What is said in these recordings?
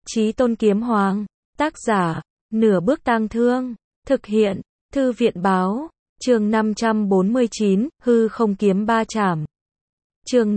Chí Tôn Kiếm Hoàng. Tác giả, Nửa Bước Tang Thương. Thực hiện, Thư viện Báo. Chương 549, Hư Không Kiếm Ba Chảm. Chương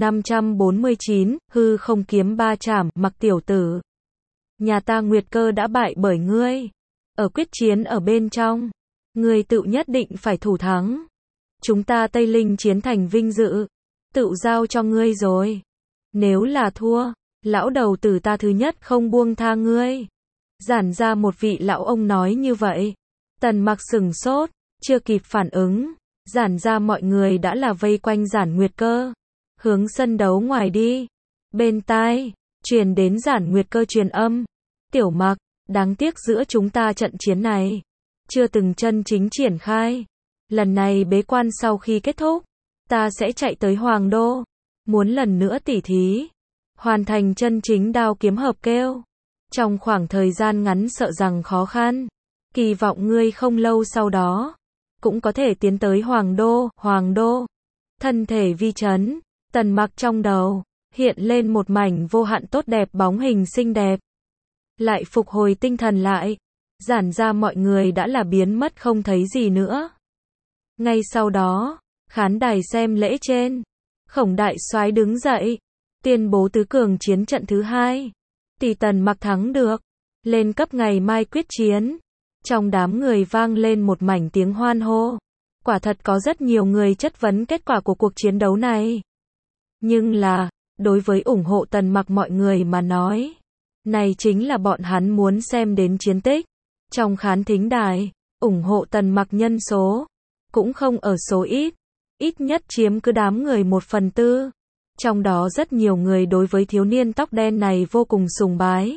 549, Hư Không Kiếm Ba Chảm. Mặc tiểu tử, nhà ta Nguyệt Cơ đã bại bởi ngươi. Ở quyết chiến ở bên trong, ngươi tự nhất định phải thủ thắng. Chúng ta Tây Linh chiến thành vinh dự, tự giao cho ngươi rồi. Nếu là thua, lão đầu tử ta thứ nhất không buông tha ngươi. Giản ra một vị lão ông nói như vậy. Tần Mặc sửng sốt, chưa kịp phản ứng, giản ra mọi người đã là vây quanh giản Nguyệt Cơ, hướng sân đấu ngoài đi. Bên tai truyền đến giản Nguyệt Cơ truyền âm: Tiểu Mặc, đáng tiếc giữa chúng ta trận chiến này chưa từng chân chính triển khai. Lần này bế quan sau khi kết thúc, ta sẽ chạy tới Hoàng Đô, muốn lần nữa tỉ thí, hoàn thành chân chính đao kiếm hợp kêu. Trong khoảng thời gian ngắn sợ rằng khó khăn, kỳ vọng ngươi không lâu sau đó cũng có thể tiến tới Hoàng Đô. Thân thể vi chấn, Tần Mặc trong đầu hiện lên một mảnh vô hạn tốt đẹp bóng hình xinh đẹp. Lại phục hồi tinh thần lại, giản ra mọi người đã là biến mất không thấy gì nữa. Ngay sau đó, khán đài xem lễ trên, Khổng đại soái đứng dậy, tuyên bố tứ cường chiến trận thứ 2. Tỷ Tần Mặc thắng được, lên cấp ngày mai quyết chiến. Trong đám người vang lên một mảnh tiếng hoan hô. Quả thật có rất nhiều người chất vấn kết quả của cuộc chiến đấu này. Nhưng là, đối với ủng hộ Tần Mặc mọi người mà nói, này chính là bọn hắn muốn xem đến chiến tích. Trong khán thính đài, ủng hộ Tần Mặc nhân số cũng không ở số ít nhất chiếm cứ đám người 1/4. Trong đó rất nhiều người đối với thiếu niên tóc đen này vô cùng sùng bái.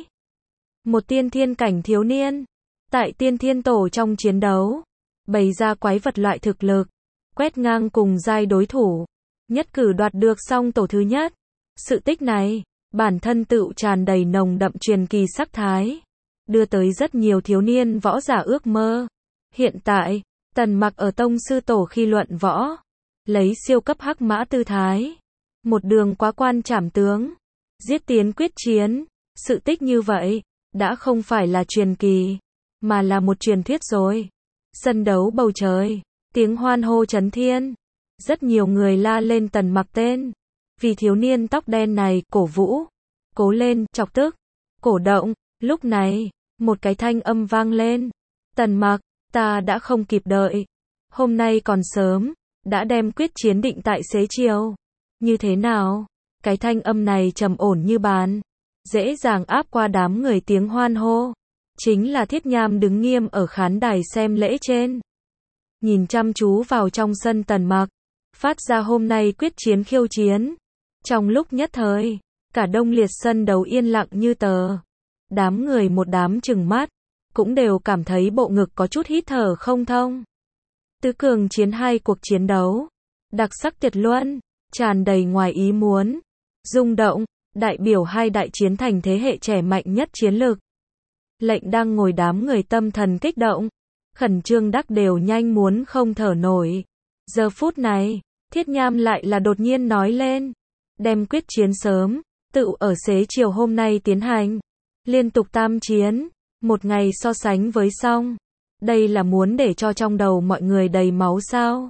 Một tiên thiên cảnh thiếu niên, tại tiên thiên tổ trong chiến đấu, bày ra quái vật loại thực lực, quét ngang cùng giai đối thủ, nhất cử đoạt được song tổ thứ nhất. Sự tích này, bản thân tựu tràn đầy nồng đậm truyền kỳ sắc thái, đưa tới rất nhiều thiếu niên võ giả ước mơ. Hiện tại, Tần Mặc ở tông sư tổ khi luận võ, lấy siêu cấp hắc mã tư thái, một đường quá quan trảm tướng, giết tiến quyết chiến. Sự tích như vậy, đã không phải là truyền kỳ, mà là một truyền thuyết rồi. Sân đấu bầu trời, tiếng hoan hô chấn thiên. Rất nhiều người la lên Tần Mặc tên, vì thiếu niên tóc đen này cổ vũ, cố lên, chọc tức, cổ động. Lúc này, một cái thanh âm vang lên: Tần Mặc, ta đã không kịp đợi. Hôm nay còn sớm, đã đem quyết chiến định tại xế chiều. Như thế nào? Cái thanh âm này trầm ổn như bàn, dễ dàng áp qua đám người tiếng hoan hô. Chính là Thiết Nham đứng nghiêm ở khán đài xem lễ trên, nhìn chăm chú vào trong sân Tần Mặc, phát ra hôm nay quyết chiến khiêu chiến. Trong lúc nhất thời, cả đông liệt sân đấu yên lặng như tờ. Đám người một đám trừng mắt, cũng đều cảm thấy bộ ngực có chút hít thở không thông. Tứ cường chiến 2 cuộc chiến đấu, đặc sắc tuyệt luân, tràn đầy ngoài ý muốn, rung động, đại biểu hai đại chiến thành thế hệ trẻ mạnh nhất chiến lược. Lệnh đang ngồi đám người tâm thần kích động, khẩn trương đắc đều nhanh muốn không thở nổi. Giờ phút này, Thiết Nham lại là đột nhiên nói lên, đem quyết chiến sớm, tự ở xế chiều hôm nay tiến hành, liên tục tam chiến, một ngày so sánh với xong. Đây là muốn để cho trong đầu mọi người đầy máu sao?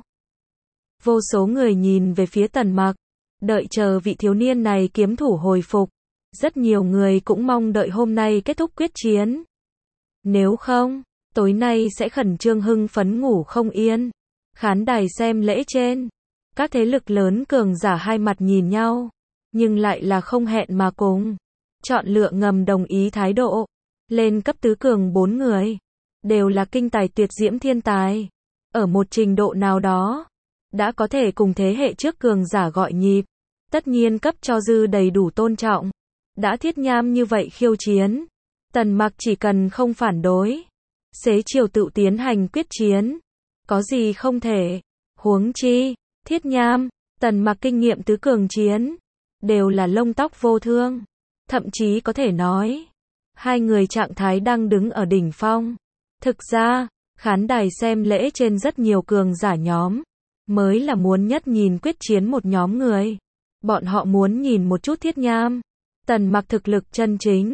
Vô số người nhìn về phía Tần Mặc, đợi chờ vị thiếu niên này kiếm thủ hồi phục. Rất nhiều người cũng mong đợi hôm nay kết thúc quyết chiến. Nếu không, tối nay sẽ khẩn trương hưng phấn ngủ không yên. Khán đài xem lễ trên, các thế lực lớn cường giả hai mặt nhìn nhau, nhưng lại là không hẹn mà cùng chọn lựa ngầm đồng ý thái độ. Lên cấp tứ cường 4 người, đều là kinh tài tuyệt diễm thiên tài. Ở một trình độ nào đó, đã có thể cùng thế hệ trước cường giả gọi nhịp. Tất nhiên cấp cho dư đầy đủ tôn trọng. Đã Thiết Nham như vậy khiêu chiến, Tần Mặc chỉ cần không phản đối, xế chiều tự tiến hành quyết chiến, có gì không thể. Huống chi, Thiết Nham, Tần Mặc kinh nghiệm tứ cường chiến, đều là lông tóc vô thương. Thậm chí có thể nói, hai người trạng thái đang đứng ở đỉnh phong. Thực ra, khán đài xem lễ trên rất nhiều cường giả nhóm, mới là muốn nhất nhìn quyết chiến một nhóm người. Bọn họ muốn nhìn một chút Thiết Nham, Tần Mặc thực lực chân chính.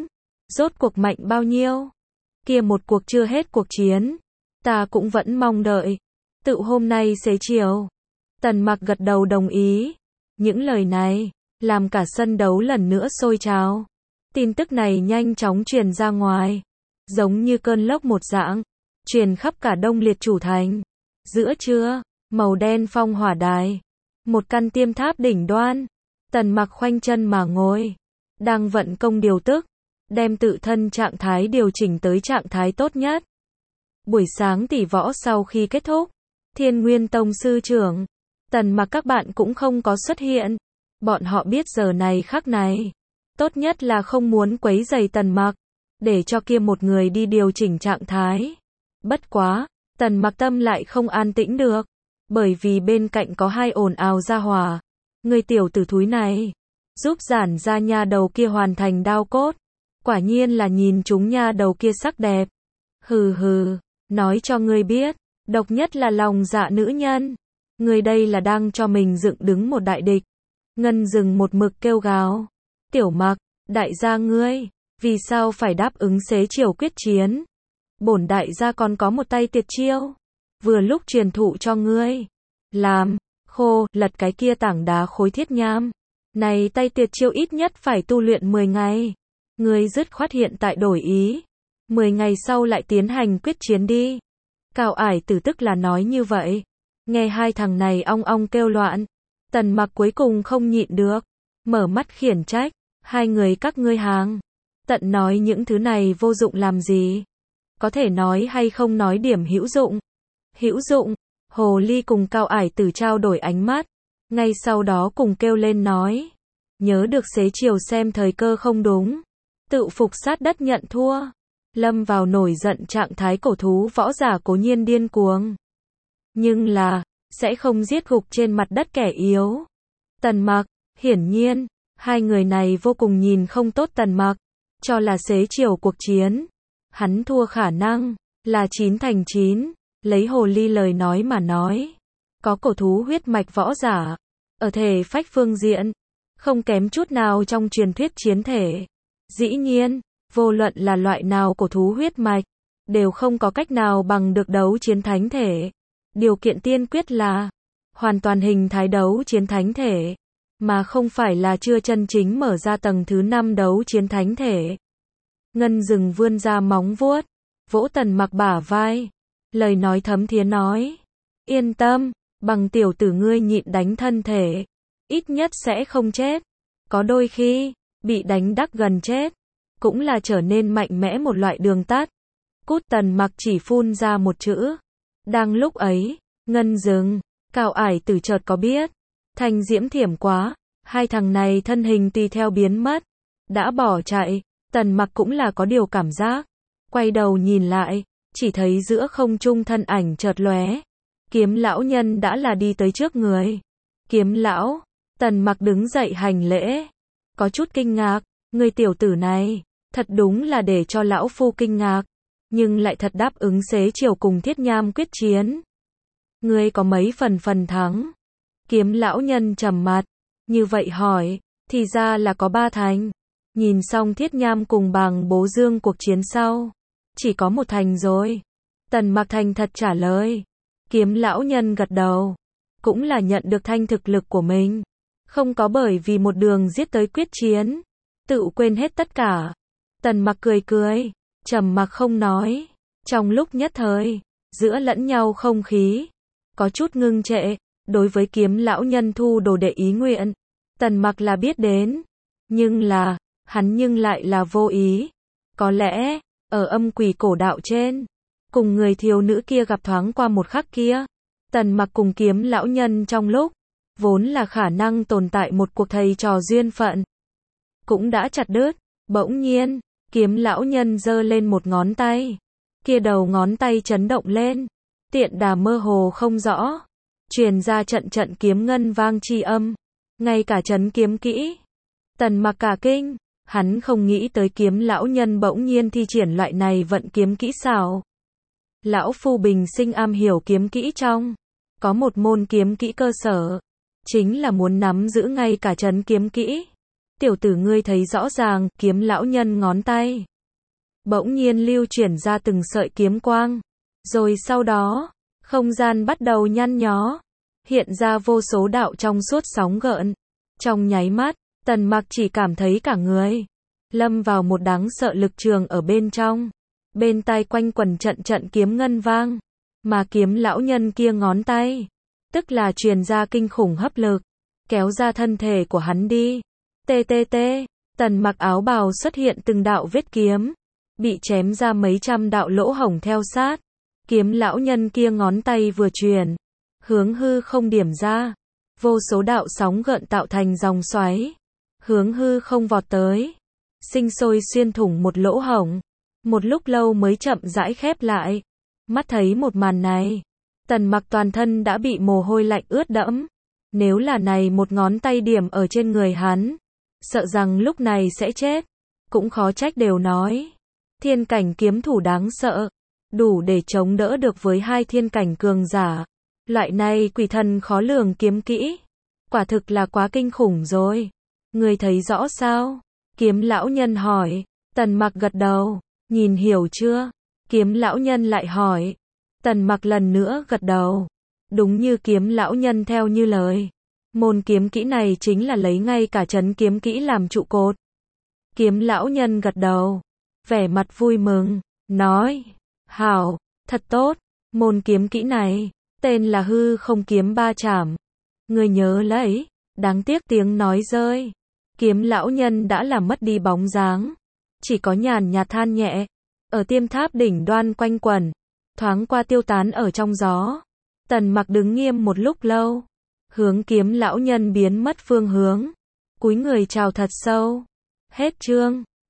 Rốt cuộc mạnh bao nhiêu? Kia một cuộc chưa hết cuộc chiến. Ta cũng vẫn mong đợi. Tự hôm nay xế chiều. Tần Mặc gật đầu đồng ý. Những lời này, làm cả sân đấu lần nữa sôi trào. Tin tức này nhanh chóng truyền ra ngoài. Giống như cơn lốc một dạng. Truyền khắp cả Đông Liệt Chủ Thành. Giữa trưa, màu đen phong hỏa đài. Một căn tiêm tháp đỉnh đoan. Tần Mặc khoanh chân mà ngồi. Đang vận công điều tức. Đem tự thân trạng thái điều chỉnh tới trạng thái tốt nhất. Buổi sáng tỷ võ sau khi kết thúc. Thiên Nguyên Tông sư trưởng. Tần Mặc các bạn cũng không có xuất hiện. Bọn họ biết giờ này khắc này. Tốt nhất là không muốn quấy rầy Tần Mặc. Để cho kia một người đi điều chỉnh trạng thái. Bất quá, Tần Mặc tâm lại không an tĩnh được. Bởi vì bên cạnh có hai ồn ào ra hỏa. Người tiểu tử thúi này. Giúp giản ra nha đầu kia hoàn thành đao cốt. Quả nhiên là nhìn chúng nha đầu kia sắc đẹp. Hừ hừ, nói cho ngươi biết. Độc nhất là lòng dạ nữ nhân. Ngươi đây là đang cho mình dựng đứng một đại địch. Ngân Dừng một mực kêu gào. Tiểu Mặc, đại gia ngươi, vì sao phải đáp ứng xế chiều quyết chiến? Bổn đại gia còn có một tay tuyệt chiêu. Vừa lúc truyền thụ cho ngươi. Làm, khô, lật cái kia tảng đá khối thiết nham. Này tay tuyệt chiêu ít nhất phải tu luyện 10 ngày. Ngươi dứt khoát hiện tại đổi ý. 10 ngày sau lại tiến hành quyết chiến đi. Cao Ải Tử tức là nói như vậy. Nghe hai thằng này ong ong kêu loạn. Tần Mặc cuối cùng không nhịn được. Mở mắt khiển trách. Hai người các ngươi hàng. Tận nói những thứ này vô dụng làm gì. Có thể nói hay không nói điểm hữu dụng. Hữu dụng. Hồ Ly cùng Cao Ải Tử trao đổi ánh mắt. Ngay sau đó cùng kêu lên nói. Nhớ được xế chiều xem thời cơ không đúng. Tự phục sát đất nhận thua. Lâm vào nổi giận trạng thái cổ thú võ giả cố nhiên điên cuồng. Nhưng là, sẽ không giết gục trên mặt đất kẻ yếu. Tần Mặc, hiển nhiên, hai người này vô cùng nhìn không tốt Tần Mặc. Cho là xế chiều cuộc chiến. Hắn thua khả năng, là 9 thành 9. Lấy Hồ Ly lời nói mà nói. Có cổ thú huyết mạch võ giả. Ở thể phách phương diện. Không kém chút nào trong truyền thuyết chiến thể. Dĩ nhiên, vô luận là loại nào cổ thú huyết mạch. Đều không có cách nào bằng được đấu chiến thánh thể. Điều kiện tiên quyết là. Hoàn toàn hình thái đấu chiến thánh thể. Mà không phải là chưa chân chính mở ra tầng thứ 5 đấu chiến thánh thể. Ngân Dừng vươn ra móng vuốt. Vỗ Tần Mặc bả vai. Lời nói thấm thía nói. Yên tâm, bằng tiểu tử ngươi nhịn đánh thân thể. Ít nhất sẽ không chết. Có đôi khi, bị đánh đắc gần chết. Cũng là trở nên mạnh mẽ một loại đường tắt. Cút. Tần Mặc chỉ phun ra một chữ. Đang lúc ấy, Ngân Dừng, Cao Ải Tử chợt có biết. Thanh diễm thiểm quá. Hai thằng này thân hình tùy theo biến mất. Đã bỏ chạy. Tần Mặc cũng là có điều cảm giác. Quay đầu nhìn lại. Chỉ thấy giữa không trung thân ảnh chợt lóe. Kiếm lão nhân đã là đi tới trước người. Kiếm lão. Tần Mặc đứng dậy hành lễ. Có chút kinh ngạc. Người tiểu tử này. Thật đúng là để cho lão phu kinh ngạc. Nhưng lại thật đáp ứng xế chiều cùng Thiết Nham quyết chiến. Ngươi có mấy phần thắng? Kiếm lão nhân trầm mặt. Như vậy hỏi. Thì ra là có 3 thành. Nhìn xong Thiết Nham cùng Bàng Bố Dương cuộc chiến sau. Chỉ có 1 thành rồi. Tần Mặc thành thật trả lời. Kiếm lão nhân gật đầu. Cũng là nhận được thanh thực lực của mình. Không có bởi vì một đường giết tới quyết chiến. Tự quên hết tất cả. Tần Mặc cười cười. Trầm mặc không nói. Trong lúc nhất thời. Giữa lẫn nhau không khí. Có chút ngưng trệ. Đối với kiếm lão nhân thu đồ đệ ý nguyện. Tần Mặc là biết đến. Nhưng là. Hắn nhưng lại là vô ý. Có lẽ. Ở âm quỷ cổ đạo trên. Cùng người thiếu nữ kia gặp thoáng qua một khắc kia. Tần Mặc cùng kiếm lão nhân trong lúc. Vốn là khả năng tồn tại một cuộc thầy trò duyên phận. Cũng đã chặt đứt. Bỗng nhiên. Kiếm lão nhân giơ lên một ngón tay. Kia đầu ngón tay chấn động lên. Tiện đà mơ hồ không rõ. Truyền ra trận trận kiếm ngân vang chi âm. Ngay cả chấn kiếm kỹ. Tần Mặc cả kinh. Hắn không nghĩ tới kiếm lão nhân bỗng nhiên thi triển loại này vận kiếm kỹ xảo. Lão phu bình sinh am hiểu kiếm kỹ trong. Có một môn kiếm kỹ cơ sở. Chính là muốn nắm giữ ngay cả chấn kiếm kỹ. Tiểu tử ngươi thấy rõ ràng, kiếm lão nhân ngón tay. bỗng nhiên lưu chuyển ra từng sợi kiếm quang. Rồi sau đó, không gian bắt đầu nhăn nhó, hiện ra vô số đạo trong suốt sóng gợn. Trong nháy mắt, Tần Mặc chỉ cảm thấy cả người lâm vào một đáng sợ lực trường ở bên trong. Bên tai quanh quần trận trận kiếm ngân vang, mà kiếm lão nhân kia ngón tay, tức là truyền ra kinh khủng hấp lực, kéo ra thân thể của hắn đi. TTT, Tần Mặc áo bào xuất hiện từng đạo vết kiếm, bị chém ra mấy trăm đạo lỗ hổng theo sát. Kiếm lão nhân kia ngón tay vừa truyền, hướng hư không điểm ra, vô số đạo sóng gợn tạo thành dòng xoáy, hướng hư không vọt tới, sinh sôi xuyên thủng một lỗ hổng, một lúc lâu mới chậm rãi khép lại. Mắt thấy một màn này, Tần Mặc toàn thân đã bị mồ hôi lạnh ướt đẫm. Nếu là này một ngón tay điểm ở trên người hắn, sợ rằng lúc này sẽ chết. Cũng khó trách đều nói, thiên cảnh kiếm thủ đáng sợ, đủ để chống đỡ được với hai thiên cảnh cường giả. Loại này quỷ thần khó lường kiếm kỹ, quả thực là quá kinh khủng rồi. Ngươi thấy rõ sao? Kiếm lão nhân hỏi. Tần Mặc gật đầu. Nhìn hiểu chưa? Kiếm lão nhân lại hỏi. Tần Mặc lần nữa gật đầu. Đúng như kiếm lão nhân theo như lời. Môn kiếm kỹ này chính là lấy ngay cả trấn kiếm kỹ làm trụ cột. Kiếm lão nhân gật đầu, vẻ mặt vui mừng, nói, hảo, thật tốt, môn kiếm kỹ này, tên là hư không kiếm ba chảm. Ngươi nhớ lấy, đáng tiếc tiếng nói rơi. Kiếm lão nhân đã làm mất đi bóng dáng, chỉ có nhàn nhạt than nhẹ, ở tiêm tháp đỉnh đoan quanh quẩn, thoáng qua tiêu tán ở trong gió. Tần Mặc đứng nghiêm một lúc lâu, hướng kiếm lão nhân biến mất phương hướng, cúi người chào thật sâu. Hết chương.